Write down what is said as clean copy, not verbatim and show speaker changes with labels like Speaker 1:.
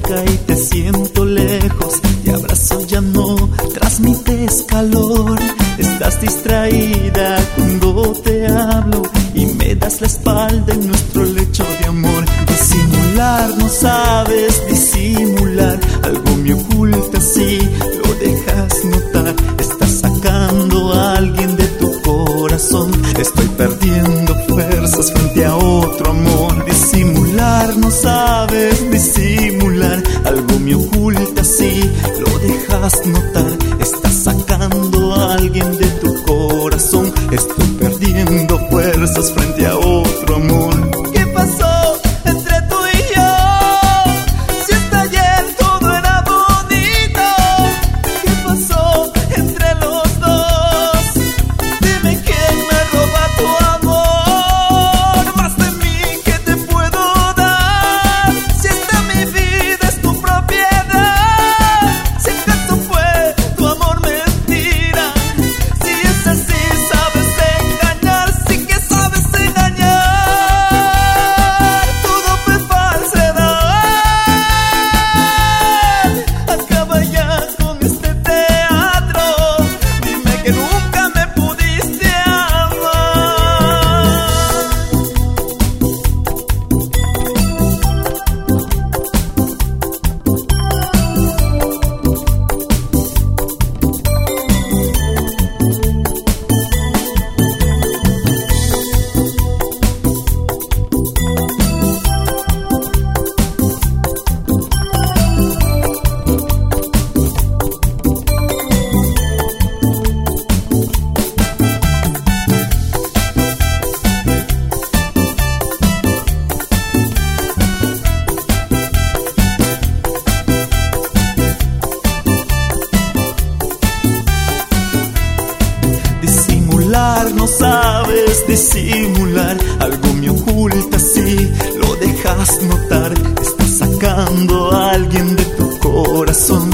Speaker 1: cerca y te siento lejos. Te abrazo, ya no transmites calor. Estás distraída cuando te hablo y me das la espalda en nuestro lecho de amor. Disimular, no sabes disimular. Algo me oculta, sí, lo dejas notar. Estás sacando a alguien de tu corazón. Estoy perdiendo fuerzas frente a otro amor. Disimular, no sabes disimular. Algo me oculta, sí, lo dejas notar. Estás sacando a alguien de tu corazón. Estoy perdiendo fuerzas frente a otro amor. ¿Qué pasó entre tú y yo? Si hasta ayer todo era bonito. ¿Qué pasó entre los dos? Dime quién me roba tu amor. Más de mí que te puedo dar. Si esta mi vida es tu propiedad. Si acaso fue tu amor mentira. Si es así, sabes engañar. Sí que sabes engañar. Todo fue falsedad. Acaba ya con este teatro. Dime que nunca me pudiste amar. Disimular, no sabes disimular. Algo me oculta, sí, lo dejas notar. Estás sacando a alguien de tu corazón.